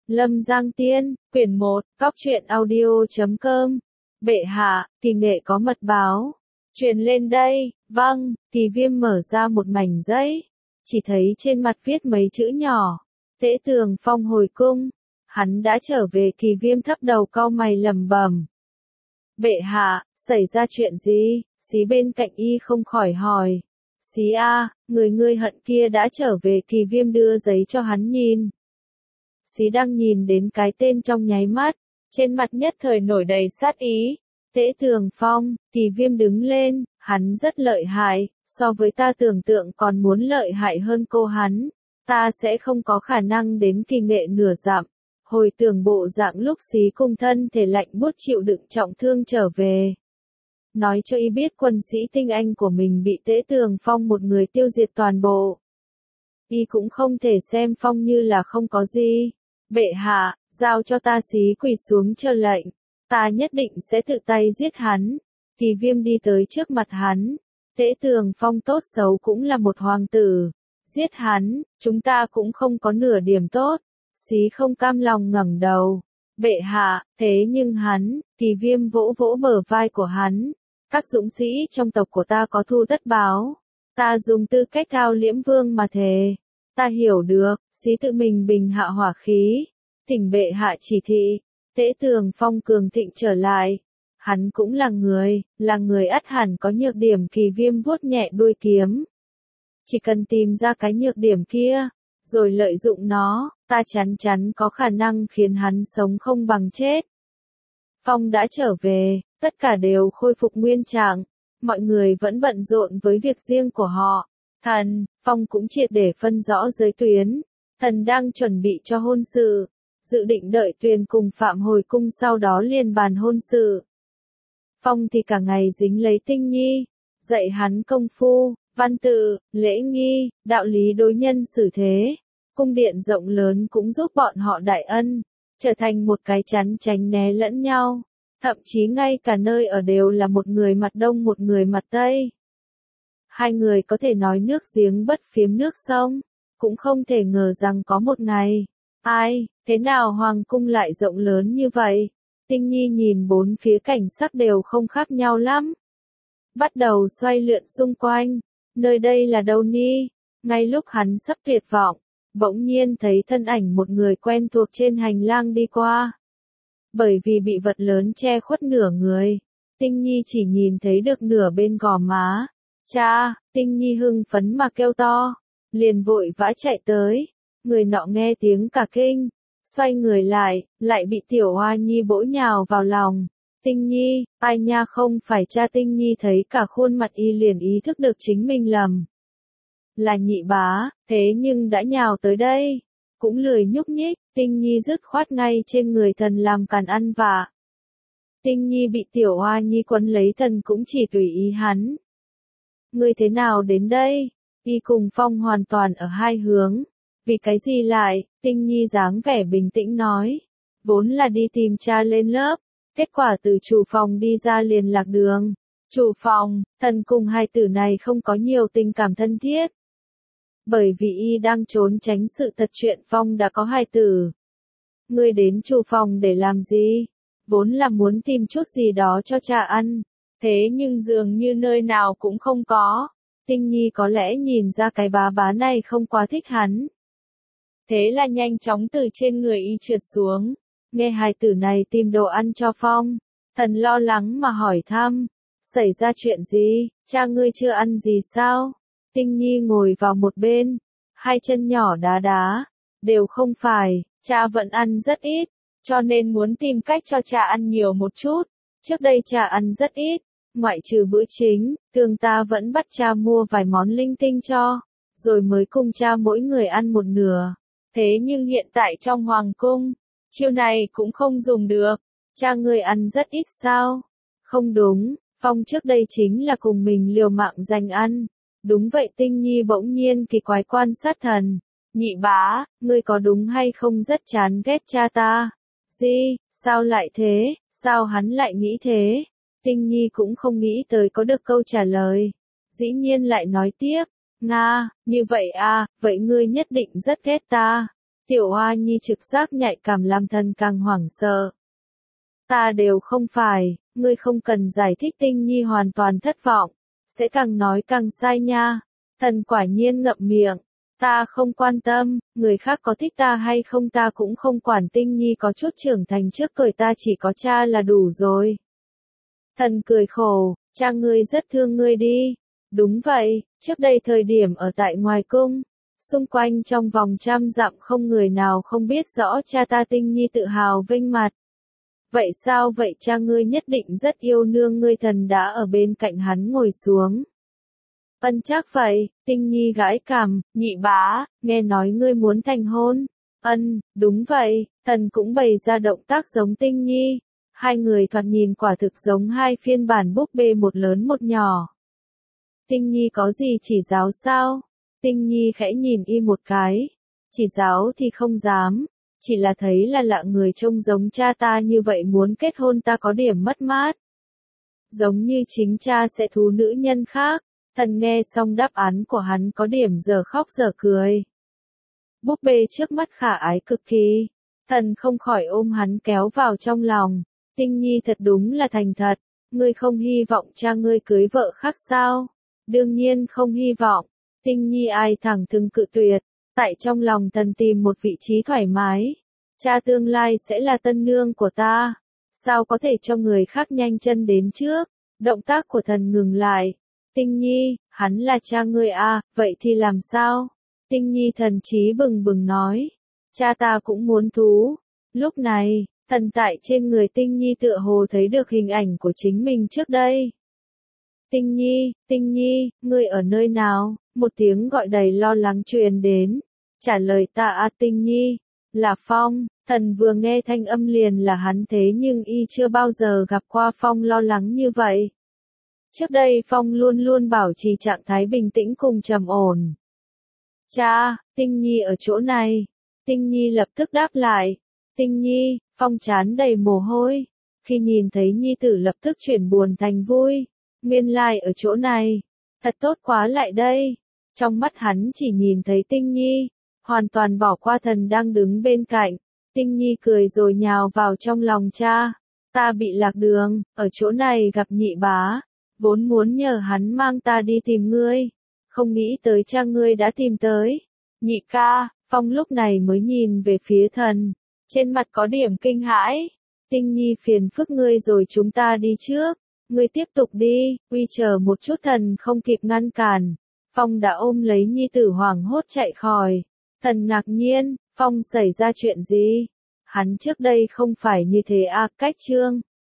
Lâm Giang Tiên, quyển 1, Cóc truyện audio.com. Bệ hạ, Kỳ nghệ có mật báo. Truyền lên đây. Vâng. Kỳ Viêm mở ra một mảnh giấy. Chỉ thấy trên mặt viết mấy chữ nhỏ. Tễ Tường Phong hồi cung. Hắn đã trở về. Kỳ Viêm thấp đầu cau mày lẩm bẩm. Bệ hạ, xảy ra chuyện gì? Xí bên cạnh y không khỏi hỏi. Xí a, người hận kia đã trở về. Kỳ Viêm đưa giấy cho hắn nhìn. Xí đang nhìn đến cái tên trong nháy mắt, trên mặt nhất thời nổi đầy sát ý. Tễ Tường Phong. Kỳ Viêm đứng lên, hắn rất lợi hại, so với ta tưởng tượng còn muốn lợi hại hơn cô hắn. Ta sẽ không có khả năng đến kỳ nghệ nửa dặm. Hồi tưởng bộ dạng lúc Xí cùng thân thể lạnh buốt chịu đựng trọng thương trở về. Nói cho y biết quân sĩ tinh anh của mình bị Tễ Tường Phong một người tiêu diệt toàn bộ. Y cũng không thể xem Phong như là không có gì. Bệ hạ, giao cho ta. Xí quỳ xuống chờ lệnh. Ta nhất định sẽ tự tay giết hắn. Kỳ Viêm đi tới trước mặt hắn. Tễ Tường Phong tốt xấu cũng là một hoàng tử. Giết hắn, chúng ta cũng không có nửa điểm tốt. Xí không cam lòng ngẩng đầu. Bệ hạ, thế nhưng hắn. Kỳ Viêm vỗ vỗ bờ vai của hắn. Các dũng sĩ trong tộc của ta có thu tất báo. Ta dùng tư cách Cao Liễm Vương mà thề. Ta hiểu được. Xí tự mình bình hạ hỏa khí. Thỉnh bệ hạ chỉ thị. Tễ Tường Phong cường thịnh trở lại. Hắn cũng là người ắt hẳn có nhược điểm. Kỳ Viêm vuốt nhẹ đuôi kiếm. Chỉ cần tìm ra cái nhược điểm kia, rồi lợi dụng nó, ta chắn chắn có khả năng khiến hắn sống không bằng chết. Phong đã trở về, tất cả đều khôi phục nguyên trạng. Mọi người vẫn bận rộn với việc riêng của họ. Thần, Phong cũng triệt để phân rõ giới tuyến. Thần đang chuẩn bị cho hôn sự. Dự định đợi Tuyền cùng Phạm hồi cung sau đó liền bàn hôn sự. Phong thì cả ngày dính lấy Tinh Nhi. Dạy hắn công phu, văn tự, lễ nghi, đạo lý đối nhân xử thế. Cung điện rộng lớn cũng giúp bọn họ đại ân. Trở thành một cái chắn tránh né lẫn nhau. Thậm chí ngay cả nơi ở đều là một người mặt đông một người mặt tây. Hai người có thể nói nước giếng bất phiếm nước sông. Cũng không thể ngờ rằng có một ngày. Ai, thế nào hoàng cung lại rộng lớn như vậy? Tinh Nhi nhìn bốn phía cảnh sắc đều không khác nhau lắm. Bắt đầu xoay lượn xung quanh. Nơi đây là đâu ni? Ngay lúc hắn sắp tuyệt vọng, bỗng nhiên thấy thân ảnh một người quen thuộc trên hành lang đi qua. Bởi vì bị vật lớn che khuất nửa người, Tinh Nhi chỉ nhìn thấy được nửa bên gò má. Cha, Tinh Nhi hưng phấn mà kêu to, liền vội vã chạy tới. Người nọ nghe tiếng cả kinh, xoay người lại bị Tiểu Hoa Nhi bổ nhào vào lòng. Tinh Nhi, ai nha không phải cha. Tinh Nhi thấy cả khuôn mặt y liền ý thức được chính mình lầm. Là nhị bá, thế nhưng đã nhào tới đây. Cũng lười nhúc nhích, Tinh Nhi dứt khoát ngay trên người thần làm càn ăn vạ. Tinh Nhi bị Tiểu Hoa Nhi quấn lấy, thần cũng chỉ tùy ý hắn. Ngươi thế nào đến đây? Y cùng Phong hoàn toàn ở hai hướng. Vì cái gì lại? Tinh Nhi dáng vẻ bình tĩnh nói. Vốn là đi tìm cha lên lớp. Kết quả từ chủ phòng đi ra liền lạc đường. Chủ phòng, thần cùng hai tử này không có nhiều tình cảm thân thiết. Bởi vì y đang trốn tránh sự thật chuyện Phong đã có hài tử. Ngươi đến chủ phòng để làm gì? Vốn là muốn tìm chút gì đó cho cha ăn. Thế nhưng dường như nơi nào cũng không có. Tinh Nhi có lẽ nhìn ra cái bá này không quá thích hắn. Thế là nhanh chóng từ trên người y trượt xuống. Nghe hài tử này tìm đồ ăn cho Phong. Thần lo lắng mà hỏi thăm. Xảy ra chuyện gì? Cha ngươi chưa ăn gì sao? Tinh Nhi ngồi vào một bên. Hai chân nhỏ đá. Đều không phải, cha vẫn ăn rất ít. Cho nên muốn tìm cách cho cha ăn nhiều một chút. Trước đây cha ăn rất ít. Ngoại trừ bữa chính, thường ta vẫn bắt cha mua vài món linh tinh cho. Rồi mới cùng cha mỗi người ăn một nửa. Thế nhưng hiện tại trong hoàng cung, chiêu này cũng không dùng được. Cha ngươi ăn rất ít sao? Không đúng, Phong trước đây chính là cùng mình liều mạng giành ăn. Đúng vậy. Tinh Nhi bỗng nhiên kỳ quái quan sát thần. Nhị bá, ngươi có đúng hay không rất chán ghét cha ta? Gì, sao lại thế? Sao hắn lại nghĩ thế? Tinh Nhi cũng không nghĩ tới có được câu trả lời. Dĩ nhiên lại nói tiếp. Nga, như vậy à, vậy ngươi nhất định rất ghét ta. Tiểu Hoa Nhi trực giác nhạy cảm làm thần càng hoảng sợ. Ta đều không phải, ngươi không cần giải thích. Tinh Nhi hoàn toàn thất vọng, sẽ càng nói càng sai nha. Thần quả nhiên ngậm miệng, ta không quan tâm, người khác có thích ta hay không ta cũng không quản. Tinh Nhi có chút trưởng thành trước cười, ta chỉ có cha là đủ rồi. Thần cười khổ, cha ngươi rất thương ngươi đi. Đúng vậy, trước đây thời điểm ở tại ngoài cung, xung quanh trong vòng 100 dặm không người nào không biết rõ cha ta. Tinh Nhi tự hào vênh mặt. Vậy sao vậy, cha ngươi nhất định rất yêu nương ngươi. Thần đã ở bên cạnh hắn ngồi xuống. Ân, chắc vậy. Tinh Nhi gãi cằm, nhị bá, nghe nói ngươi muốn thành hôn. Ân, đúng vậy. Thần cũng bày ra động tác giống Tinh Nhi. Hai người thoạt nhìn quả thực giống hai phiên bản búp bê, một lớn một nhỏ. Tinh Nhi có gì chỉ giáo sao? Tinh Nhi khẽ nhìn y một cái. Chỉ giáo thì không dám. Chỉ là thấy là lạ, người trông giống cha ta như vậy muốn kết hôn ta có điểm mất mát. Giống như chính cha sẽ thú nữ nhân khác. Thần nghe xong đáp án của hắn có điểm giờ khóc giờ cười. Búp bê trước mắt khả ái cực kỳ. Thần không khỏi ôm hắn kéo vào trong lòng. Tinh Nhi thật đúng là thành thật. Ngươi không hy vọng cha ngươi cưới vợ khác sao? Đương nhiên không hy vọng. Tinh Nhi ai thẳng thừng cự tuyệt. Tại trong lòng thần tìm một vị trí thoải mái. Cha tương lai sẽ là tân nương của ta. Sao có thể cho người khác nhanh chân đến trước? Động tác của thần ngừng lại. Tinh Nhi, hắn là cha ngươi à, vậy thì làm sao? Tinh Nhi thần trí bừng bừng nói. Cha ta cũng muốn thú. Lúc này, thần tại trên người Tinh Nhi tựa hồ thấy được hình ảnh của chính mình trước đây. Tinh Nhi, ngươi ở nơi nào? Một tiếng gọi đầy lo lắng truyền đến. Trả lời ta à, Tinh Nhi, là Phong. Thần vừa nghe thanh âm liền là hắn, thế nhưng y chưa bao giờ gặp qua Phong lo lắng như vậy. Trước đây Phong luôn luôn bảo trì trạng thái bình tĩnh cùng trầm ổn. Cha, Tinh Nhi ở chỗ này. Tinh Nhi lập tức đáp lại. Tinh Nhi, Phong trán đầy mồ hôi. Khi nhìn thấy nhi tử lập tức chuyển buồn thành vui. Nguyên lai ở chỗ này. Thật tốt quá, lại đây. Trong mắt hắn chỉ nhìn thấy Tinh Nhi. Hoàn toàn bỏ qua thần đang đứng bên cạnh. Tinh Nhi cười rồi nhào vào trong lòng cha. Ta bị lạc đường, ở chỗ này gặp nhị bá. Vốn muốn nhờ hắn mang ta đi tìm ngươi. Không nghĩ tới cha ngươi đã tìm tới. Nhị ca, Phong lúc này mới nhìn về phía thần. Trên mặt có điểm kinh hãi. Tinh Nhi phiền phức ngươi rồi, chúng ta đi trước. Ngươi tiếp tục đi, uy chờ một chút. Thần không kịp ngăn cản. Phong đã ôm lấy nhi tử hoảng hốt chạy khỏi. Thần ngạc nhiên, Phong xảy ra chuyện gì? Hắn trước đây không phải như thế à, cách chương.